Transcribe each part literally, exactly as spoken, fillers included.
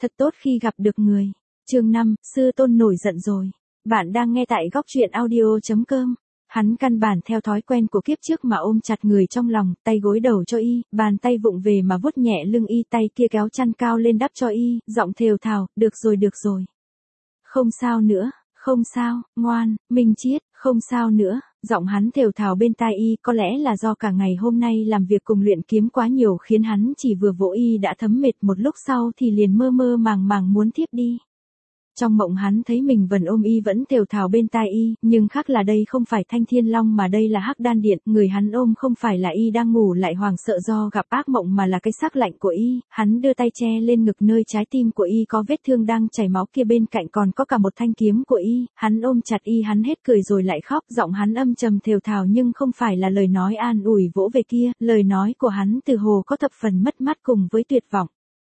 Thật tốt khi gặp được người. Chương năm, sư tôn nổi giận rồi. Bạn đang nghe tại góc truyện audio chấm com. Hắn căn bản theo thói quen của kiếp trước mà ôm chặt người trong lòng, tay gối đầu cho y, bàn tay vụng về mà vuốt nhẹ lưng y, tay kia kéo chăn cao lên đắp cho y, giọng thều thào, được rồi được rồi. Không sao nữa, không sao, ngoan, Minh Chiết, không sao nữa. Giọng hắn thều thào bên tai y, có lẽ là do cả ngày hôm nay làm việc cùng luyện kiếm quá nhiều khiến hắn chỉ vừa vỗ y đã thấm mệt, một lúc sau thì liền mơ mơ màng màng muốn thiếp đi. Trong mộng hắn thấy mình vẫn ôm y vẫn thều thào bên tai y, nhưng khác là đây không phải Thanh Thiên Long mà đây là Hắc Đan Điện, người hắn ôm không phải là y đang ngủ lại hoàng sợ do gặp ác mộng mà là cái xác lạnh của y, hắn đưa tay che lên ngực nơi trái tim của y có vết thương đang chảy máu kia, bên cạnh còn có cả một thanh kiếm của y, hắn ôm chặt y, hắn hết cười rồi lại khóc, giọng hắn âm trầm thều thào nhưng không phải là lời nói an ủi vỗ về kia, lời nói của hắn từ hồ có thập phần mất mát cùng với tuyệt vọng.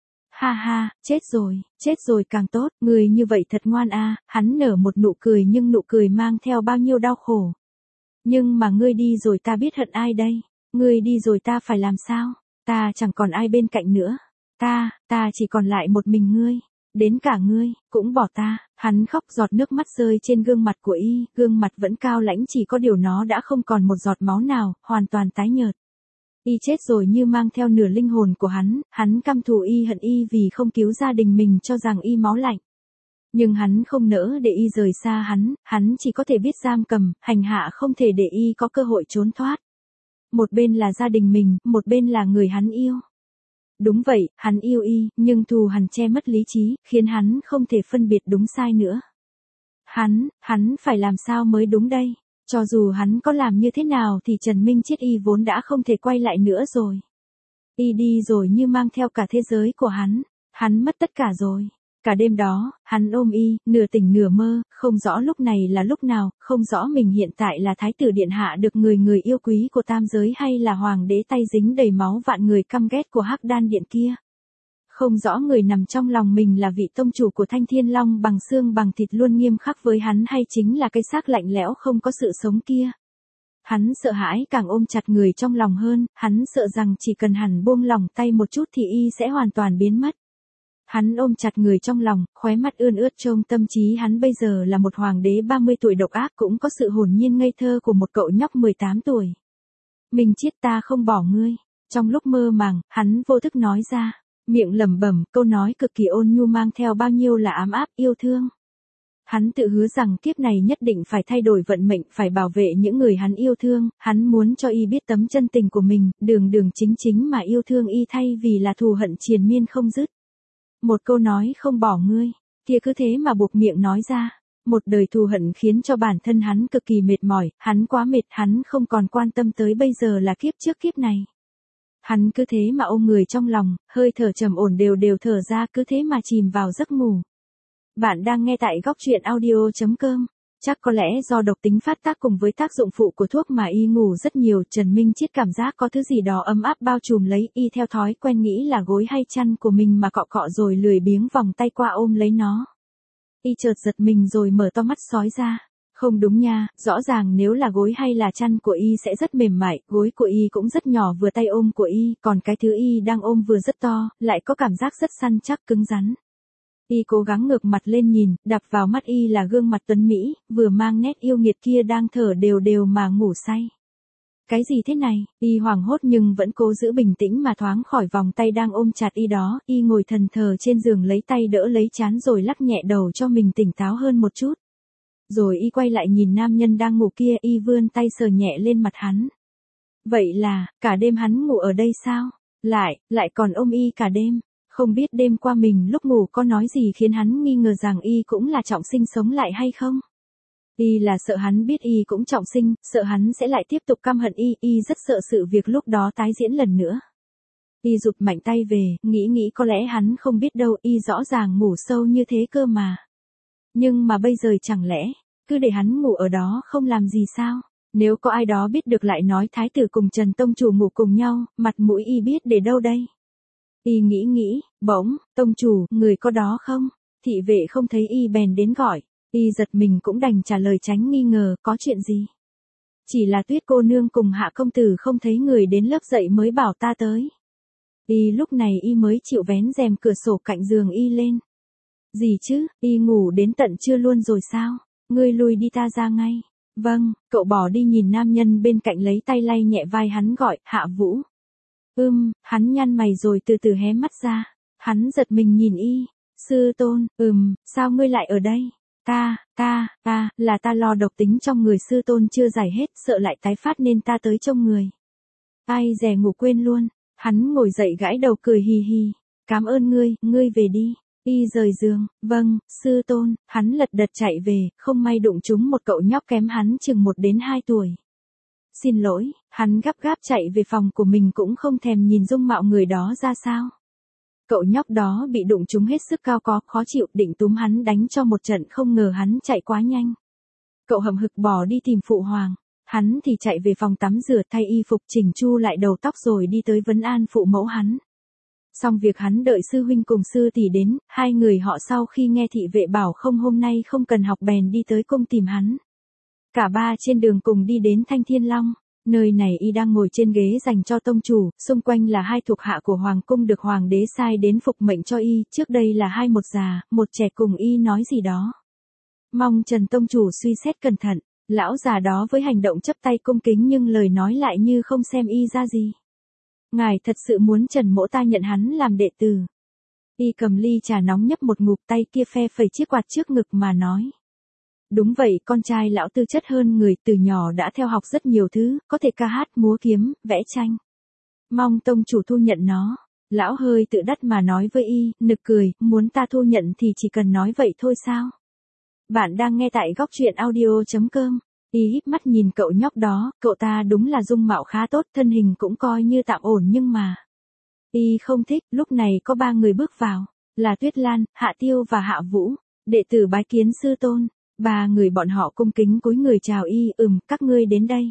Ha ha, chết rồi, chết rồi càng tốt, người như vậy thật ngoan a. Hắn nở một nụ cười nhưng nụ cười mang theo bao nhiêu đau khổ. Nhưng mà ngươi đi rồi ta biết hận ai đây, ngươi đi rồi ta phải làm sao, ta chẳng còn ai bên cạnh nữa, ta, ta chỉ còn lại một mình ngươi, đến cả ngươi, cũng bỏ ta, hắn khóc giọt nước mắt rơi trên gương mặt của y, gương mặt vẫn cao lãnh chỉ có điều nó đã không còn một giọt máu nào, hoàn toàn tái nhợt. Y chết rồi như mang theo nửa linh hồn của hắn, hắn căm thù y hận y vì không cứu gia đình mình cho rằng y máu lạnh. Nhưng hắn không nỡ để y rời xa hắn, hắn chỉ có thể biết giam cầm, hành hạ không thể để y có cơ hội trốn thoát. Một bên là gia đình mình, một bên là người hắn yêu. Đúng vậy, hắn yêu y, nhưng thù hằn che mất lý trí, khiến hắn không thể phân biệt đúng sai nữa. Hắn, hắn phải làm sao mới đúng đây? Cho dù hắn có làm như thế nào thì Trần Minh Chiết y vốn đã không thể quay lại nữa rồi. Y đi rồi như mang theo cả thế giới của hắn, hắn mất tất cả rồi. Cả đêm đó, hắn ôm y, nửa tỉnh nửa mơ, không rõ lúc này là lúc nào, không rõ mình hiện tại là thái tử điện hạ được người người yêu quý của tam giới hay là hoàng đế tay dính đầy máu vạn người căm ghét của Hắc Đan Điện kia. Không rõ người nằm trong lòng mình là vị tông chủ của Thanh Thiên Long bằng xương bằng thịt luôn nghiêm khắc với hắn hay chính là cái xác lạnh lẽo không có sự sống kia. Hắn sợ hãi càng ôm chặt người trong lòng hơn, hắn sợ rằng chỉ cần hắn buông lỏng tay một chút thì y sẽ hoàn toàn biến mất. Hắn ôm chặt người trong lòng, khóe mắt ươn ướt trông tâm trí hắn bây giờ là một hoàng đế ba mươi tuổi độc ác cũng có sự hồn nhiên ngây thơ của một cậu nhóc mười tám tuổi. Minh Chiết, ta không bỏ ngươi. Trong lúc mơ màng, hắn vô thức nói ra. Miệng lẩm bẩm, câu nói cực kỳ ôn nhu mang theo bao nhiêu là ám áp yêu thương. Hắn tự hứa rằng kiếp này nhất định phải thay đổi vận mệnh, phải bảo vệ những người hắn yêu thương, hắn muốn cho y biết tấm chân tình của mình, đường đường chính chính mà yêu thương y thay vì là thù hận triền miên không dứt. Một câu nói không bỏ ngươi, kia cứ thế mà buộc miệng nói ra. Một đời thù hận khiến cho bản thân hắn cực kỳ mệt mỏi, hắn quá mệt, hắn không còn quan tâm tới bây giờ là kiếp trước kiếp này. Hắn cứ thế mà ôm người trong lòng, hơi thở trầm ổn đều đều thở ra, cứ thế mà chìm vào giấc ngủ. Bạn đang nghe tại góc truyện audio chấm com. Chắc có lẽ do độc tính phát tác cùng với tác dụng phụ của thuốc mà y ngủ rất nhiều, Trần Minh Chiết cảm giác có thứ gì đó ấm áp bao trùm lấy y, theo thói quen nghĩ là gối hay chăn của mình mà cọ cọ rồi lười biếng vòng tay qua ôm lấy nó. Y chợt giật mình rồi mở to mắt sói ra. Không đúng nha, rõ ràng nếu là gối hay là chăn của y sẽ rất mềm mại, gối của y cũng rất nhỏ vừa tay ôm của y, còn cái thứ y đang ôm vừa rất to, lại có cảm giác rất săn chắc cứng rắn. Y cố gắng ngược mặt lên nhìn, đập vào mắt y là gương mặt tuấn Mỹ, vừa mang nét yêu nghiệt kia đang thở đều đều mà ngủ say. Cái gì thế này, y hoảng hốt nhưng vẫn cố giữ bình tĩnh mà thoáng khỏi vòng tay đang ôm chặt y đó, y ngồi thần thờ trên giường lấy tay đỡ lấy trán rồi lắc nhẹ đầu cho mình tỉnh táo hơn một chút. Rồi y quay lại nhìn nam nhân đang ngủ kia, y vươn tay sờ nhẹ lên mặt hắn. Vậy là, cả đêm hắn ngủ ở đây sao? Lại, lại còn ôm y cả đêm. Không biết đêm qua mình lúc ngủ có nói gì khiến hắn nghi ngờ rằng y cũng là trọng sinh sống lại hay không? Y là sợ hắn biết y cũng trọng sinh, sợ hắn sẽ lại tiếp tục căm hận y, y rất sợ sự việc lúc đó tái diễn lần nữa. Y rụt mạnh tay về, nghĩ nghĩ có lẽ hắn không biết đâu, y rõ ràng ngủ sâu như thế cơ mà. Nhưng mà bây giờ chẳng lẽ, cứ để hắn ngủ ở đó không làm gì sao? Nếu có ai đó biết được lại nói thái tử cùng Trần Tông Chủ ngủ cùng nhau, mặt mũi y biết để đâu đây? Y nghĩ nghĩ, bỗng, Tông Chủ, người có đó không? Thị vệ không thấy y bèn đến gọi, y giật mình cũng đành trả lời tránh nghi ngờ, có chuyện gì? Chỉ là Tuyết cô nương cùng Hạ công tử không thấy người đến lớp dạy mới bảo ta tới. Y lúc này y mới chịu vén rèm cửa sổ cạnh giường y lên. Gì chứ, y ngủ đến tận trưa luôn rồi sao? Ngươi lui đi ta ra ngay. Vâng, cậu bỏ đi nhìn nam nhân bên cạnh lấy tay lay nhẹ vai hắn gọi, Hạ Vũ. Ưm, hắn nhăn mày rồi từ từ hé mắt ra. Hắn giật mình nhìn y. Sư tôn, ừm, sao ngươi lại ở đây? Ta, ta, ta, là ta lo độc tính trong người sư tôn chưa giải hết, sợ lại tái phát nên ta tới trông người. Ai dè ngủ quên luôn. Hắn ngồi dậy gãi đầu cười hì hì. Cảm ơn ngươi, ngươi về đi. Y rời giường, vâng, sư tôn, hắn lật đật chạy về, không may đụng trúng một cậu nhóc kém hắn chừng một đến hai tuổi. Xin lỗi, hắn gấp gáp chạy về phòng của mình cũng không thèm nhìn dung mạo người đó ra sao. Cậu nhóc đó bị đụng trúng hết sức cao có, khó chịu, định túm hắn đánh cho một trận, không ngờ hắn chạy quá nhanh. Cậu hậm hực bỏ đi tìm phụ hoàng, hắn thì chạy về phòng tắm rửa thay y phục chỉnh chu lại đầu tóc rồi đi tới vấn an phụ mẫu hắn. Xong việc hắn đợi sư huynh cùng sư tỷ đến, hai người họ sau khi nghe thị vệ bảo không hôm nay không cần học bèn đi tới cung tìm hắn. Cả ba trên đường cùng đi đến Thanh Thiên Long, nơi này y đang ngồi trên ghế dành cho tông chủ, xung quanh là hai thuộc hạ của hoàng cung được hoàng đế sai đến phục mệnh cho y, trước đây là hai một già, một trẻ cùng y nói gì đó. Mong Trần tông chủ suy xét cẩn thận, lão già đó với hành động chấp tay cung kính nhưng lời nói lại như không xem y ra gì. Ngài thật sự muốn Trần mỗ ta nhận hắn làm đệ tử. Y cầm ly trà nóng nhấp một ngụm, tay kia phe phẩy chiếc quạt trước ngực mà nói. Đúng vậy, con trai lão tư chất hơn người, từ nhỏ đã theo học rất nhiều thứ, có thể ca hát, múa kiếm, vẽ tranh. Mong tông chủ thu nhận nó. Lão hơi tự đắc mà nói với y, nực cười, muốn ta thu nhận thì chỉ cần nói vậy thôi sao? Bạn đang nghe tại góc truyện audio chấm com. Y híp mắt nhìn cậu nhóc đó, cậu ta đúng là dung mạo khá tốt, thân hình cũng coi như tạm ổn nhưng mà... Y không thích, lúc này có ba người bước vào, là Tuyết Lan, Hạ Tiêu và Hạ Vũ, đệ tử bái kiến sư tôn. Ba người bọn họ cung kính cúi người chào y, ừm, các ngươi đến đây.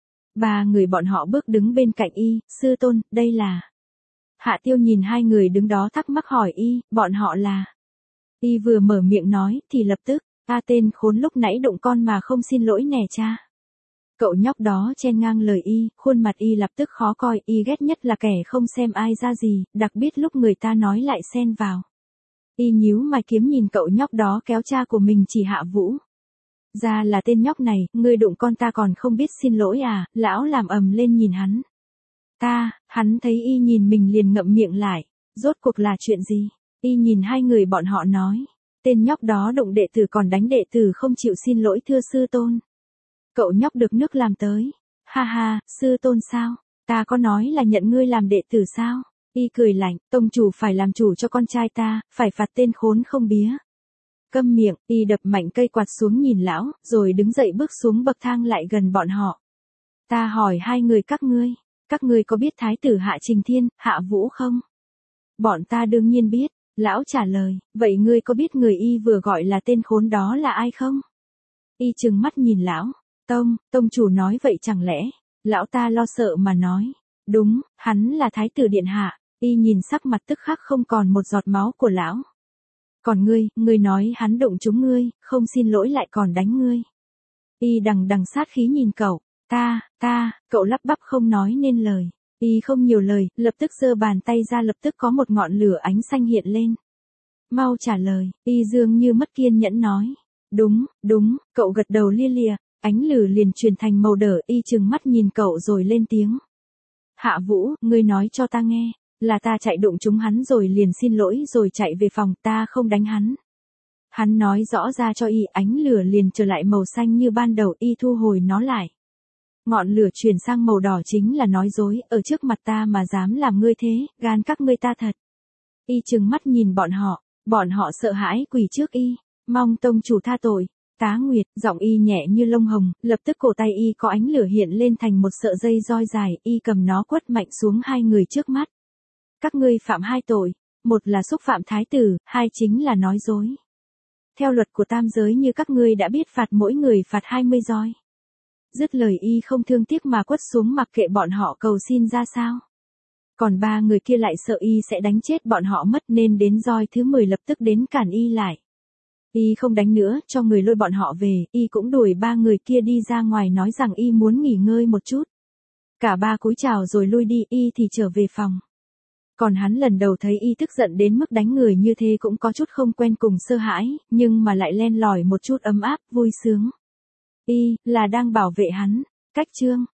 Ba người bọn họ bước đứng bên cạnh y, sư tôn, đây là... Hạ Tiêu nhìn hai người đứng đó thắc mắc hỏi y, bọn họ là... Y vừa mở miệng nói, thì lập tức, ta tên khốn lúc nãy đụng con mà không xin lỗi nè cha. Cậu nhóc đó chen ngang lời y, khuôn mặt y lập tức khó coi, y ghét nhất là kẻ không xem ai ra gì, đặc biệt lúc người ta nói lại xen vào. Y nhíu mày kiếm nhìn cậu nhóc đó kéo cha của mình chỉ Hạ Vũ. Ra là tên nhóc này, ngươi đụng con ta còn không biết xin lỗi à, lão làm ầm lên nhìn hắn. Ta, hắn thấy y nhìn mình liền ngậm miệng lại, rốt cuộc là chuyện gì? Y nhìn hai người bọn họ nói, tên nhóc đó đụng đệ tử còn đánh đệ tử không chịu xin lỗi thưa sư tôn. Cậu nhóc được nước làm tới, ha ha, sư tôn sao, ta có nói là nhận ngươi làm đệ tử sao? Y cười lạnh, tông chủ phải làm chủ cho con trai ta, phải phạt tên khốn không bía. Câm miệng, y đập mạnh cây quạt xuống nhìn lão, rồi đứng dậy bước xuống bậc thang lại gần bọn họ. Ta hỏi hai người các ngươi, các ngươi có biết thái tử Hạ Trình Thiên, Hạ Vũ không? Bọn ta đương nhiên biết, lão trả lời, vậy ngươi có biết người y vừa gọi là tên khốn đó là ai không? Y trừng mắt nhìn lão, tông, tông chủ nói vậy chẳng lẽ, lão ta lo sợ mà nói, đúng, hắn là thái tử điện hạ. Y nhìn sắc mặt tức khắc không còn một giọt máu của lão. Còn ngươi, ngươi nói hắn đụng trúng ngươi, không xin lỗi lại còn đánh ngươi. Y đằng đằng sát khí nhìn cậu, ta, ta, cậu lắp bắp không nói nên lời. Y không nhiều lời, lập tức giơ bàn tay ra lập tức có một ngọn lửa ánh xanh hiện lên. Mau trả lời, y dường như mất kiên nhẫn nói. Đúng, đúng, cậu gật đầu lia lịa, ánh lửa liền truyền thành màu đỏ, y trừng mắt nhìn cậu rồi lên tiếng. Hạ Vũ, ngươi nói cho ta nghe. Là ta chạy đụng trúng hắn rồi liền xin lỗi rồi chạy về phòng, ta không đánh hắn. Hắn nói rõ ra cho y, ánh lửa liền trở lại màu xanh như ban đầu, y thu hồi nó lại. Ngọn lửa chuyển sang màu đỏ chính là nói dối, ở trước mặt ta mà dám làm ngươi thế, gan các ngươi ta thật. Y trừng mắt nhìn bọn họ, bọn họ sợ hãi quỳ trước y, mong tông chủ tha tội. Tá Nguyệt, giọng y nhẹ như lông hồng, lập tức cổ tay y có ánh lửa hiện lên thành một sợi dây roi dài, y cầm nó quất mạnh xuống hai người trước mắt. Các ngươi phạm hai tội, một là xúc phạm thái tử, hai chính là nói dối. Theo luật của tam giới như các ngươi đã biết phạt mỗi người phạt hai mươi roi. Dứt lời y không thương tiếc mà quất xuống mặc kệ bọn họ cầu xin ra sao. Còn ba người kia lại sợ y sẽ đánh chết bọn họ mất nên đến roi thứ mười lập tức đến cản y lại. Y không đánh nữa, cho người lôi bọn họ về, y cũng đuổi ba người kia đi ra ngoài nói rằng y muốn nghỉ ngơi một chút. Cả ba cúi chào rồi lui đi, y thì trở về phòng. Còn hắn lần đầu thấy y tức giận đến mức đánh người như thế cũng có chút không quen cùng sợ hãi, nhưng mà lại len lỏi một chút ấm áp, vui sướng. Y, là đang bảo vệ hắn. Cách chương